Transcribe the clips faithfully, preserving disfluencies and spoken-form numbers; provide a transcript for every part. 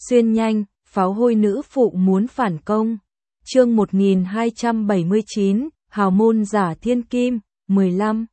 Xuyên nhanh, pháo hôi nữ phụ muốn phản công. Chương một nghìn hai trăm bảy mươi chín, Hào môn giả thiên kim, mười lăm.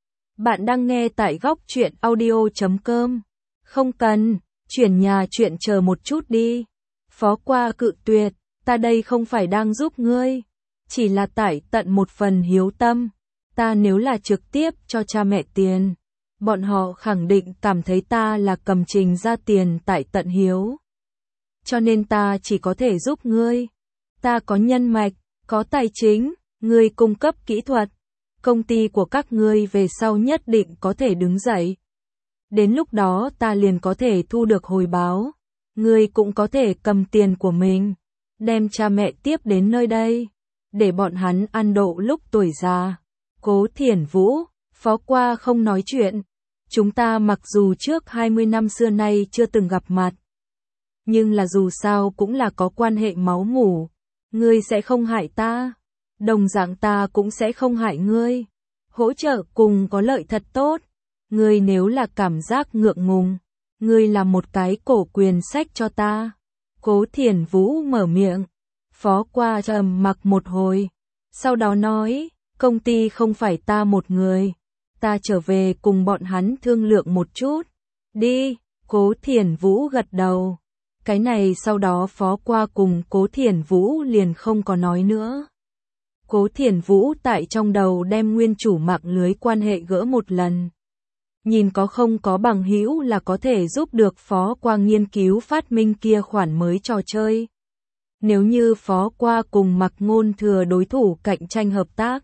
Bạn đang nghe tại góc truyện audio chấm com. Không cần, chuyển nhà chuyện chờ một chút đi. Phó Qua cự tuyệt, ta đây không phải đang giúp ngươi, chỉ là tải tận một phần hiếu tâm. Ta nếu là trực tiếp cho cha mẹ tiền, bọn họ khẳng định cảm thấy ta là cầm trình ra tiền tải tận hiếu. Cho nên ta chỉ có thể giúp ngươi. Ta có nhân mạch, có tài chính, ngươi cung cấp kỹ thuật. Công ty của các ngươi về sau nhất định có thể đứng dậy. Đến lúc đó ta liền có thể thu được hồi báo. Ngươi cũng có thể cầm tiền của mình, đem cha mẹ tiếp đến nơi đây, để bọn hắn ăn độ lúc tuổi già. Cố Thiển Vũ, Phó Qua không nói chuyện. Chúng ta mặc dù trước hai mươi năm xưa nay chưa từng gặp mặt, nhưng là dù sao cũng là có quan hệ máu mủ. Ngươi sẽ không hại ta, đồng dạng ta cũng sẽ không hại ngươi. Hỗ trợ cùng có lợi thật tốt. Ngươi nếu là cảm giác ngượng ngùng, ngươi làm một cái cổ quyền sách cho ta. Cố Thiển Vũ mở miệng. Phó Qua trầm mặc một hồi, sau đó nói, công ty không phải ta một người, ta trở về cùng bọn hắn thương lượng một chút. Đi. Cố Thiển Vũ gật đầu. Cái này sau đó Phó Qua cùng Cố Thiển Vũ liền không có nói nữa. Cố Thiển Vũ tại trong đầu đem nguyên chủ mạng lưới quan hệ gỡ một lần. Nhìn có không có bằng hữu là có thể giúp được Phó Qua nghiên cứu phát minh kia khoản mới trò chơi. Nếu như Phó Qua cùng Mạc Ngôn Thừa đối thủ cạnh tranh hợp tác,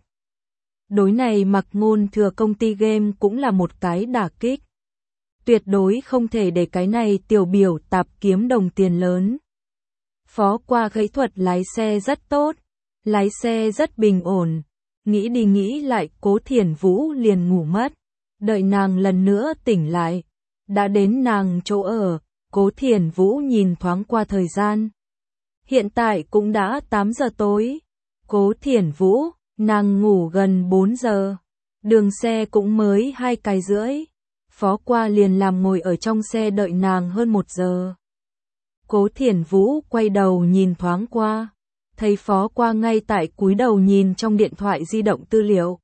đối này Mạc Ngôn Thừa công ty game cũng là một cái đả kích. Tuyệt đối không thể để cái này tiểu biểu tạp kiếm đồng tiền lớn. Phó Qua kỹ thuật lái xe rất tốt, lái xe rất bình ổn. Nghĩ đi nghĩ lại Cố Thiển Vũ liền ngủ mất. Đợi nàng lần nữa tỉnh lại, đã đến nàng chỗ ở. Cố Thiển Vũ nhìn thoáng qua thời gian. Hiện tại cũng đã tám giờ tối. Cố Thiển Vũ, nàng ngủ gần bốn giờ. Đường xe cũng mới hai cái rưỡi. Phó Qua liền làm ngồi ở trong xe đợi nàng hơn một giờ. Cố Thiển Vũ quay đầu nhìn thoáng qua, thấy Phó Qua ngay tại cúi đầu nhìn trong điện thoại di động tư liệu.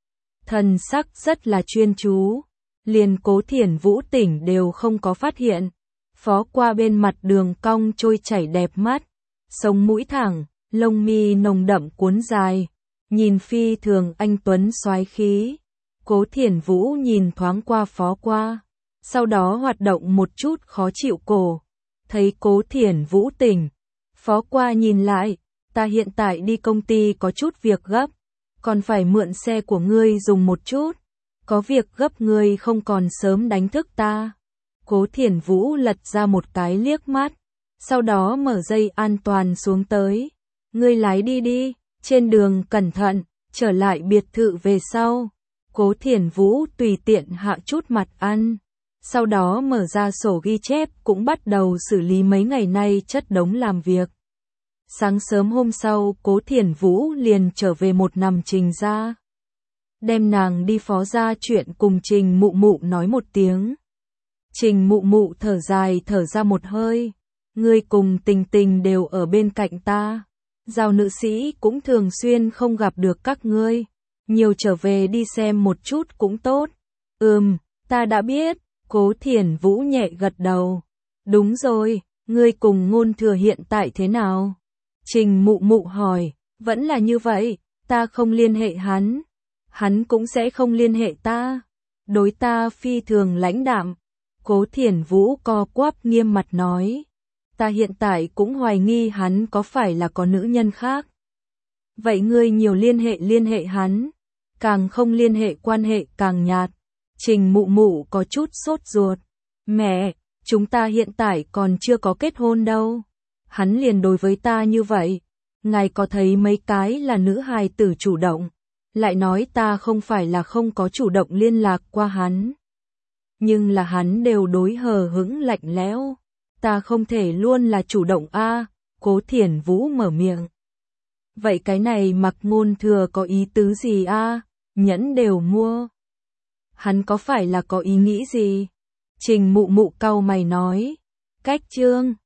Thần sắc rất là chuyên chú, liền Cố Thiển Vũ tỉnh đều không có phát hiện. Phó Qua bên mặt đường cong trôi chảy đẹp mắt, sống mũi thẳng, lông mi nồng đậm cuốn dài, nhìn phi thường anh tuấn soái khí. Cố Thiển Vũ nhìn thoáng qua Phó Qua, sau đó hoạt động một chút khó chịu cổ. Thấy Cố Thiển Vũ tỉnh, Phó Qua nhìn lại, ta hiện tại đi công ty có chút việc gấp, còn phải mượn xe của ngươi dùng một chút. Có việc gấp ngươi không còn sớm đánh thức ta. Cố Thiển Vũ lật ra một cái liếc mắt, sau đó mở dây an toàn xuống tới. Ngươi lái đi đi, trên đường cẩn thận, trở lại biệt thự về sau. Cố Thiển Vũ tùy tiện hạ chút mặt ăn, sau đó mở ra sổ ghi chép cũng bắt đầu xử lý mấy ngày nay chất đống làm việc. Sáng sớm hôm sau Cố Thiển Vũ liền trở về một nằm Trình ra. Đem nàng đi Phó ra chuyện cùng Trình Mụ Mụ nói một tiếng. Trình Mụ Mụ thở dài thở ra một hơi. Ngươi cùng Tình Tình đều ở bên cạnh ta. Giao nữ sĩ cũng thường xuyên không gặp được các ngươi. Nhiều trở về đi xem một chút cũng tốt. Ừm, ta đã biết. Cố Thiển Vũ nhẹ gật đầu. Đúng rồi, ngươi cùng Ngôn Thừa hiện tại thế nào? Trình Mụ Mụ hỏi. Vẫn là như vậy, ta không liên hệ hắn, hắn cũng sẽ không liên hệ ta. Đối ta phi thường lãnh đạm. Cố Thiển Vũ co quắp nghiêm mặt nói. Ta hiện tại cũng hoài nghi hắn có phải là có nữ nhân khác. Vậy ngươi nhiều liên hệ liên hệ hắn, càng không liên hệ quan hệ càng nhạt. Trình Mụ Mụ có chút sốt ruột. Mẹ, chúng ta hiện tại còn chưa có kết hôn đâu. Hắn liền đối với ta như vậy. Ngài có thấy mấy cái là nữ hài tử chủ động, lại nói ta không phải là không có chủ động liên lạc qua hắn. Nhưng là hắn đều đối hờ hững lạnh lẽo. Ta không thể luôn là chủ động a. À, Cố Thiển Vũ mở miệng. Vậy cái này Mạc Ngôn Thừa có ý tứ gì a? À? Nhẫn đều mua. Hắn có phải là có ý nghĩ gì? Trình Mụ Mụ cau mày nói. Cách chương.